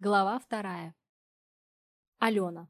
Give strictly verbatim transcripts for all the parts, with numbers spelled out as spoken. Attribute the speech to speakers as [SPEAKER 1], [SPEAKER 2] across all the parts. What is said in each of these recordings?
[SPEAKER 1] Глава вторая. Алена.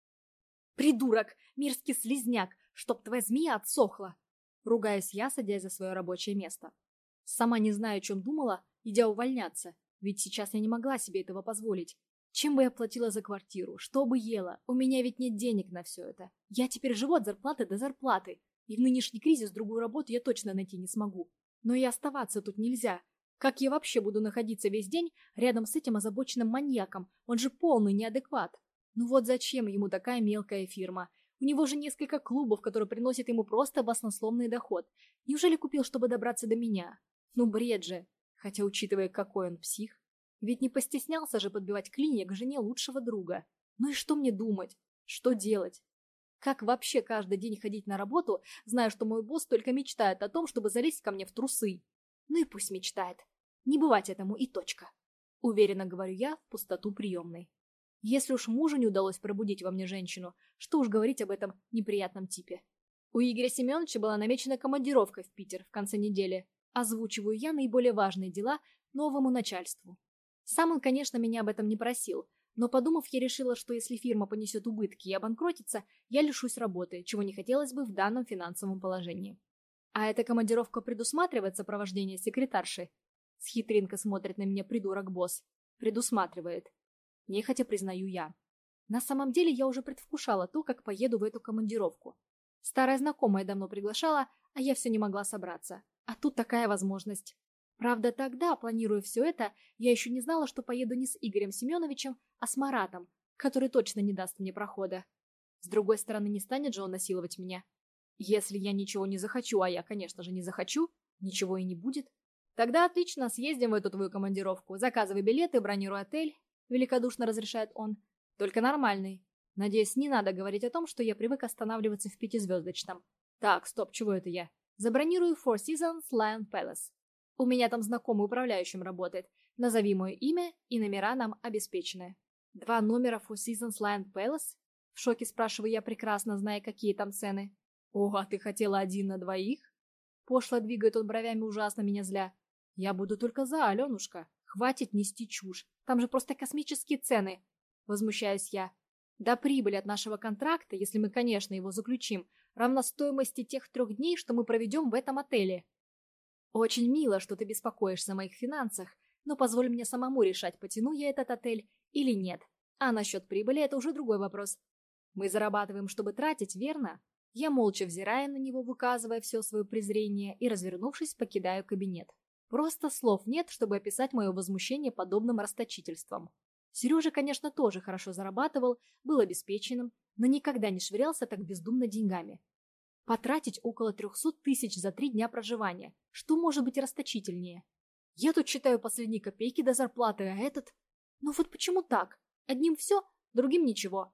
[SPEAKER 1] «Придурок! Мерзкий слизняк! Чтоб твоя змея отсохла!» Ругаюсь я, садясь за свое рабочее место. Сама не знаю, о чем думала, идя увольняться, ведь сейчас я не могла себе этого позволить. Чем бы я платила за квартиру? Что бы ела? У меня ведь нет денег на все это. Я теперь живу от зарплаты до зарплаты, и в нынешний кризис другую работу я точно найти не смогу. Но и оставаться тут нельзя. Как я вообще буду находиться весь день рядом с этим озабоченным маньяком? Он же полный неадекват. Ну вот зачем ему такая мелкая фирма? У него же несколько клубов, которые приносят ему просто баснословный доход. Неужели купил, чтобы добраться до меня? Ну бред же. Хотя, учитывая, какой он псих. Ведь не постеснялся же подбивать клинья к жене лучшего друга. Ну и что мне думать? Что делать? Как вообще каждый день ходить на работу, зная, что мой босс только мечтает о том, чтобы залезть ко мне в трусы? Ну и пусть мечтает. Не бывать этому и точка. Уверенно говорю я в пустоту приемной. Если уж мужу не удалось пробудить во мне женщину, что уж говорить об этом неприятном типе. У Игоря Семеновича была намечена командировка в Питер в конце недели. Озвучиваю я наиболее важные дела новому начальству. Сам он, конечно, меня об этом не просил, но подумав, я решила, что если фирма понесет убытки и обанкротится, я лишусь работы, чего не хотелось бы в данном финансовом положении. А эта командировка предусматривает сопровождение секретарши? С хитринкой смотрит на меня придурок-босс. Предусматривает. Нехотя признаю я. На самом деле я уже предвкушала то, как поеду в эту командировку. Старая знакомая давно приглашала, а я все не могла собраться. А тут такая возможность. Правда, тогда, планируя все это, я еще не знала, что поеду не с Игорем Семеновичем, а с Маратом, который точно не даст мне прохода. С другой стороны, не станет же он насиловать меня. Если я ничего не захочу, а я, конечно же, не захочу, ничего и не будет. Тогда отлично, съездим в эту твою командировку. Заказывай билеты, бронируй отель. Великодушно разрешает он. Только нормальный. Надеюсь, не надо говорить о том, что я привык останавливаться в пятизвездочном. Так, стоп, чего это я? Забронирую Four Seasons Lion Palace. У меня там знакомый управляющим работает. Назови мое имя, и номера нам обеспечены. Два номера Four Seasons Lion Palace? В шоке спрашиваю я, прекрасно зная, какие там цены. О, а ты хотела один на двоих? Пошло двигает он бровями, ужасно меня зля. Я буду только за, Аленушка. Хватит нести чушь. Там же просто космические цены. Возмущаюсь я. Да прибыль от нашего контракта, если мы, конечно, его заключим, равна стоимости тех трех дней, что мы проведем в этом отеле. Очень мило, что ты беспокоишься о моих финансах, но позволь мне самому решать, потяну я этот отель или нет. А насчет прибыли это уже другой вопрос. Мы зарабатываем, чтобы тратить, верно? Я молча взираю на него, выказывая все свое презрение, и, развернувшись, покидаю кабинет. Просто слов нет, чтобы описать мое возмущение подобным расточительством. Сережа, конечно, тоже хорошо зарабатывал, был обеспеченным, но никогда не швырялся так бездумно деньгами. Потратить около трехсот тысяч за три дня проживания. Что может быть расточительнее? Я тут считаю последние копейки до зарплаты, а этот... Ну вот почему так? Одним все, другим ничего.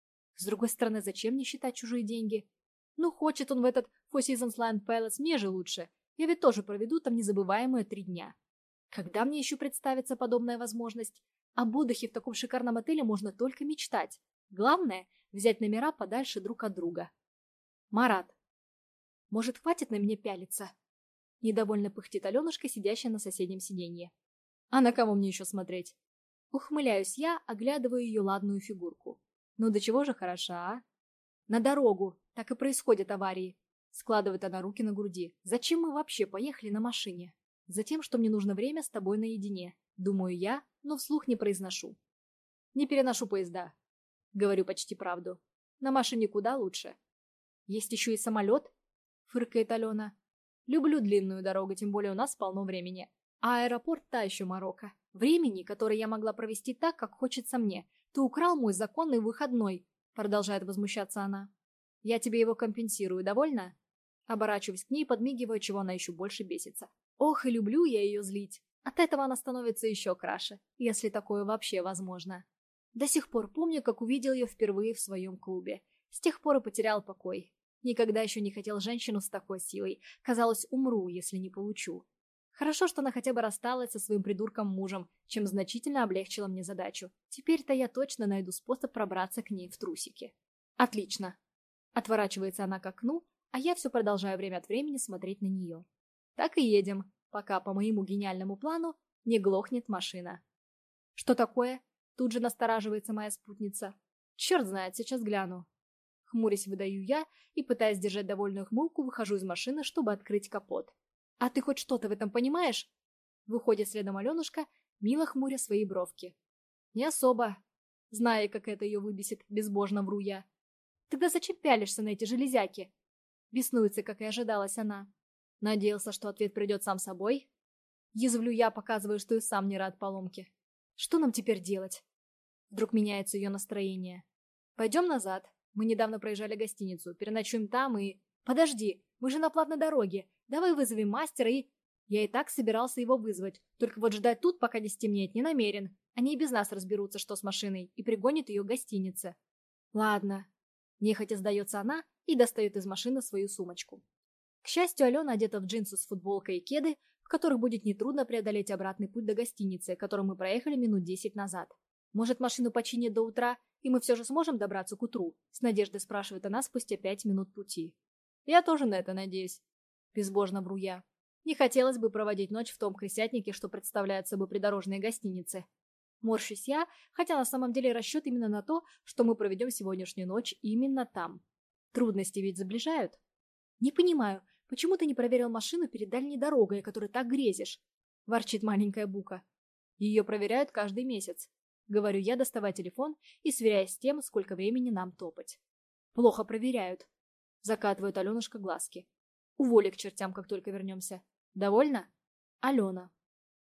[SPEAKER 1] С другой стороны, зачем мне считать чужие деньги? Ну, хочет он в этот Four Seasons Lion Palace, мне же лучше. Я ведь тоже проведу там незабываемые три дня. Когда мне еще представится подобная возможность? Об отдыхе в таком шикарном отеле можно только мечтать. Главное – взять номера подальше друг от друга. Марат. Может, хватит на меня пялиться? Недовольно пыхтит Аленушка, сидящая на соседнем сиденье. А на кого мне еще смотреть? Ухмыляюсь я, оглядываю ее ладную фигурку. Ну до чего же хороша, а? На дорогу. Так и происходят аварии. Складывает она руки на груди. Зачем мы вообще поехали на машине? Затем, что мне нужно время с тобой наедине. Думаю я, но вслух не произношу. Не переношу поезда. Говорю почти правду. На машине куда лучше. Есть еще и самолет? Фыркает Алена. Люблю длинную дорогу, тем более у нас полно времени. А аэропорт та еще морока. Времени, которое я могла провести так, как хочется мне. Ты украл мой законный выходной, продолжает возмущаться она. Я тебе его компенсирую, довольно? Оборачиваюсь к ней, подмигивая, чего она еще больше бесится. Ох, и люблю я ее злить. От этого она становится еще краше, если такое вообще возможно. До сих пор помню, как увидел ее впервые в своем клубе. С тех пор и потерял покой. Никогда еще не хотел женщину с такой силой. Казалось, умру, если не получу. Хорошо, что она хотя бы рассталась со своим придурком-мужем, чем значительно облегчила мне задачу. Теперь-то я точно найду способ пробраться к ней в трусики. Отлично. Отворачивается она к окну, а я все продолжаю время от времени смотреть на нее. Так и едем, пока по моему гениальному плану не глохнет машина. Что такое? Тут же настораживается моя спутница. Черт знает, сейчас гляну. Хмурясь выдаю я и, пытаясь держать довольную хмылку, выхожу из машины, чтобы открыть капот. «А ты хоть что-то в этом понимаешь?» Выходит следом Аленушка, мило хмуря свои бровки. «Не особо. Зная, как это ее выбесит, безбожно вру я. Тогда зачем пялишься на эти железяки?» Беснуется, как и ожидалась она. Надеялся, что ответ придет сам собой. Язвлю я, показываю, что и сам не рад поломке. «Что нам теперь делать?» Вдруг меняется ее настроение. «Пойдем назад. Мы недавно проезжали гостиницу. Переночуем там и...» «Подожди, мы же на платной дороге. Давай вызовем мастера и...» Я и так собирался его вызвать. Только вот ждать тут, пока не стемнеет, не намерен. Они и без нас разберутся, что с машиной, и пригонят ее к гостинице. Ладно. Нехотя сдается она и достает из машины свою сумочку. К счастью, Алена одета в джинсы с футболкой и кеды, в которых будет нетрудно преодолеть обратный путь до гостиницы, которую мы проехали минут десять назад. «Может, машину починят до утра, и мы все же сможем добраться к утру?» С надеждой спрашивает она спустя пять минут пути. «Я тоже на это надеюсь», — безбожно вру я. Не хотелось бы проводить ночь в том крысятнике, что представляют собой придорожные гостиницы. Морщусь я, хотя на самом деле расчет именно на то, что мы проведем сегодняшнюю ночь именно там. Трудности ведь заближают. Не понимаю, почему ты не проверил машину перед дальней дорогой, о которой так грезишь? Ворчит маленькая Бука. Ее проверяют каждый месяц. Говорю я, доставая телефон и сверяясь с тем, сколько времени нам топать. Плохо проверяют. Закатывает Аленушка глазки. Уволи к чертям, как только вернемся. Довольна? Алена.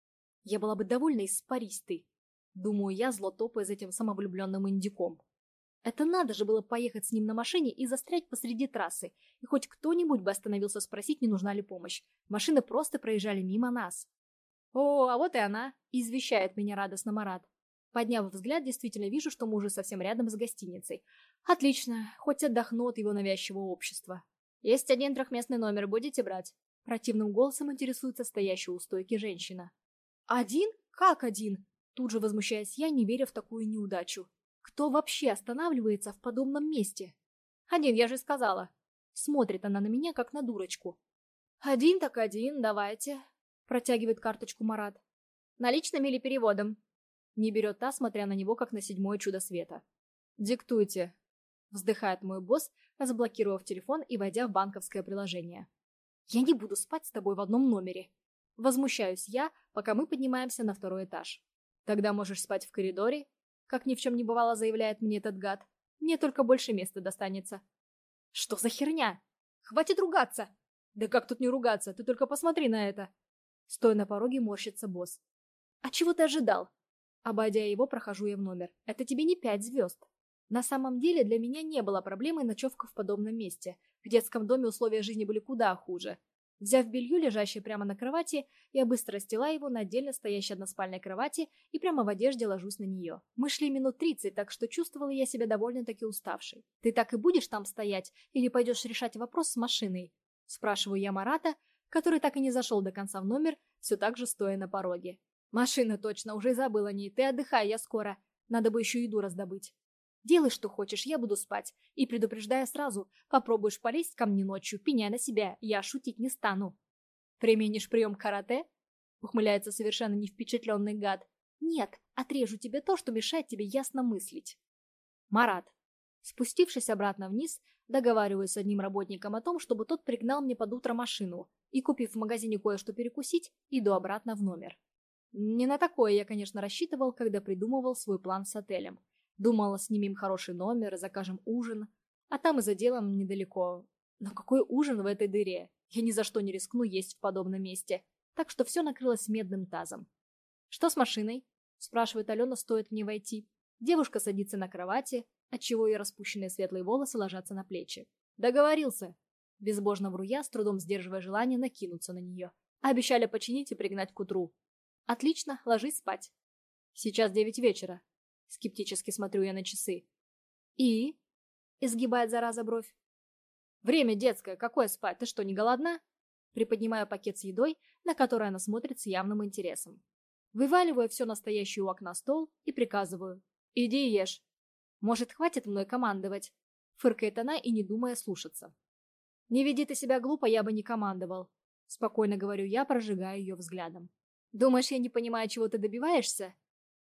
[SPEAKER 1] Я была бы довольна, испарись ты. Думаю я, зло топая за этим самовлюбленным индюком. Это надо же было поехать с ним на машине и застрять посреди трассы, и хоть кто-нибудь бы остановился спросить, не нужна ли помощь. Машины просто проезжали мимо нас. «О, а вот и она!» — извещает меня радостно Марат. Подняв взгляд, действительно вижу, что мы уже совсем рядом с гостиницей. Отлично, хоть отдохну от его навязчивого общества. «Есть один трехместный номер, будете брать?» Противным голосом интересуется стоящая у стойки женщина. «Один? Как один?» Тут же возмущаюсь я, не веря в такую неудачу. Кто вообще останавливается в подобном месте? «Один, я же сказала». Смотрит она на меня, как на дурочку. «Один так один, давайте», — протягивает карточку Марат. «Наличным или переводом?» Не берет та, смотря на него, как на седьмое чудо света. «Диктуйте», — вздыхает мой босс, разблокировав телефон и войдя в банковское приложение. «Я не буду спать с тобой в одном номере». Возмущаюсь я, пока мы поднимаемся на второй этаж. «Тогда можешь спать в коридоре», — как ни в чем не бывало, заявляет мне этот гад. «Мне только больше места достанется». «Что за херня? Хватит ругаться!» «Да как тут не ругаться? Ты только посмотри на это!» Стоя на пороге, морщится босс. «А чего ты ожидал?» Обойдя его, прохожу я в номер. «Это тебе не пять звезд». На самом деле для меня не было проблемой ночевка в подобном месте. В детском доме условия жизни были куда хуже. Взяв белье, лежащее прямо на кровати, я быстро расстилаю его на отдельно стоящей односпальной кровати и прямо в одежде ложусь на нее. Мы шли минут тридцать, так что чувствовала я себя довольно-таки уставшей. «Ты так и будешь там стоять или пойдешь решать вопрос с машиной?» Спрашиваю я Марата, который так и не зашел до конца в номер, все так же стоя на пороге. «Машина точно, уже забыл о ней. Ты отдыхай, я скоро. Надо бы еще еду раздобыть». «Делай, что хочешь, я буду спать. И предупреждаю сразу, попробуешь полезть ко мне ночью, пеняй на себя, я шутить не стану». «Применишь прием карате?» — ухмыляется совершенно не впечатленный гад. «Нет, отрежу тебе то, что мешает тебе ясно мыслить». Марат. Спустившись обратно вниз, договариваюсь с одним работником о том, чтобы тот пригнал мне под утро машину, и, купив в магазине кое-что перекусить, иду обратно в номер. Не на такое я, конечно, рассчитывал, когда придумывал свой план с отелем. Думала, снимем хороший номер, закажем ужин, а там и за делом недалеко. Но какой ужин в этой дыре? Я ни за что не рискну есть в подобном месте, так что все накрылось медным тазом. «Что с машиной?» – спрашивает Алена, стоит мне войти. Девушка садится на кровати, отчего ее распущенные светлые волосы ложатся на плечи. «Договорился!» – безбожно вру я, с трудом сдерживая желание накинуться на нее. Обещали починить и пригнать к утру. «Отлично, ложись спать». «Сейчас девять вечера». Скептически смотрю я на часы. «И?» — изгибает зараза бровь. «Время детское, какое спать? Ты что, не голодна?» Приподнимаю пакет с едой, на который она смотрит с явным интересом. Вываливаю все настоящее у окна стол и приказываю. «Иди и ешь». «Может, хватит мной командовать?» Фыркает она и не думая слушаться. «Не веди ты себя глупо, я бы не командовал», — спокойно говорю я, прожигая ее взглядом. «Думаешь, я не понимаю, чего ты добиваешься?»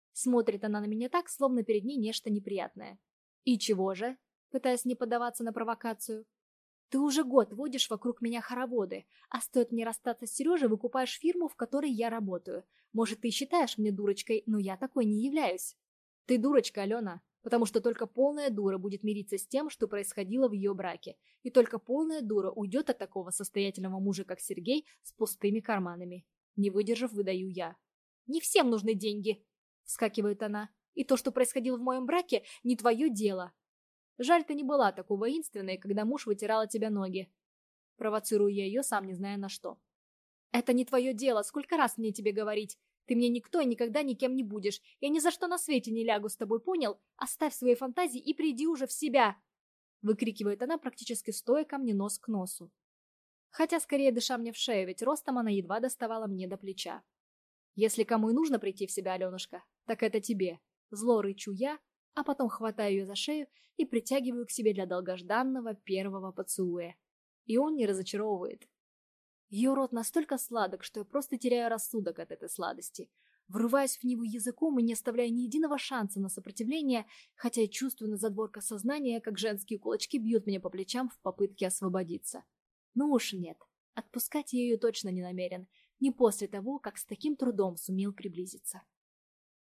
[SPEAKER 1] Смотрит она на меня так, словно перед ней нечто неприятное. «И чего же?» Пытаясь не поддаваться на провокацию. «Ты уже год водишь вокруг меня хороводы, а стоит мне расстаться с Сережей, выкупаешь фирму, в которой я работаю. Может, ты считаешь меня дурочкой, но я такой не являюсь». «Ты дурочка, Алена, потому что только полная дура будет мириться с тем, что происходило в ее браке, и только полная дура уйдет от такого состоятельного мужа, как Сергей, с пустыми карманами». Не выдержав, выдаю я. «Не всем нужны деньги», — вскакивает она. «И то, что происходило в моем браке, не твое дело». «Жаль, ты не была такой воинственной, когда муж вытирал от тебя ноги». Провоцирую я ее, сам не зная на что. «Это не твое дело, сколько раз мне тебе говорить? Ты мне никто и никогда никем не будешь. Я ни за что на свете не лягу с тобой, понял? Оставь свои фантазии и приди уже в себя!» Выкрикивает она, практически стоя ко мне нос к носу. Хотя скорее дыша мне в шею, ведь ростом она едва доставала мне до плеча. «Если кому и нужно прийти в себя, Аленушка, так это тебе». Зло рычу я, а потом хватаю ее за шею и притягиваю к себе для долгожданного первого поцелуя. И он не разочаровывает. Ее рот настолько сладок, что я просто теряю рассудок от этой сладости. Врываюсь в него языком и не оставляю ни единого шанса на сопротивление, хотя я чувствую на задворках сознания, как женские кулачки бьют меня по плечам в попытке освободиться. Ну уж нет, отпускать я ее точно не намерен, не после того, как с таким трудом сумел приблизиться.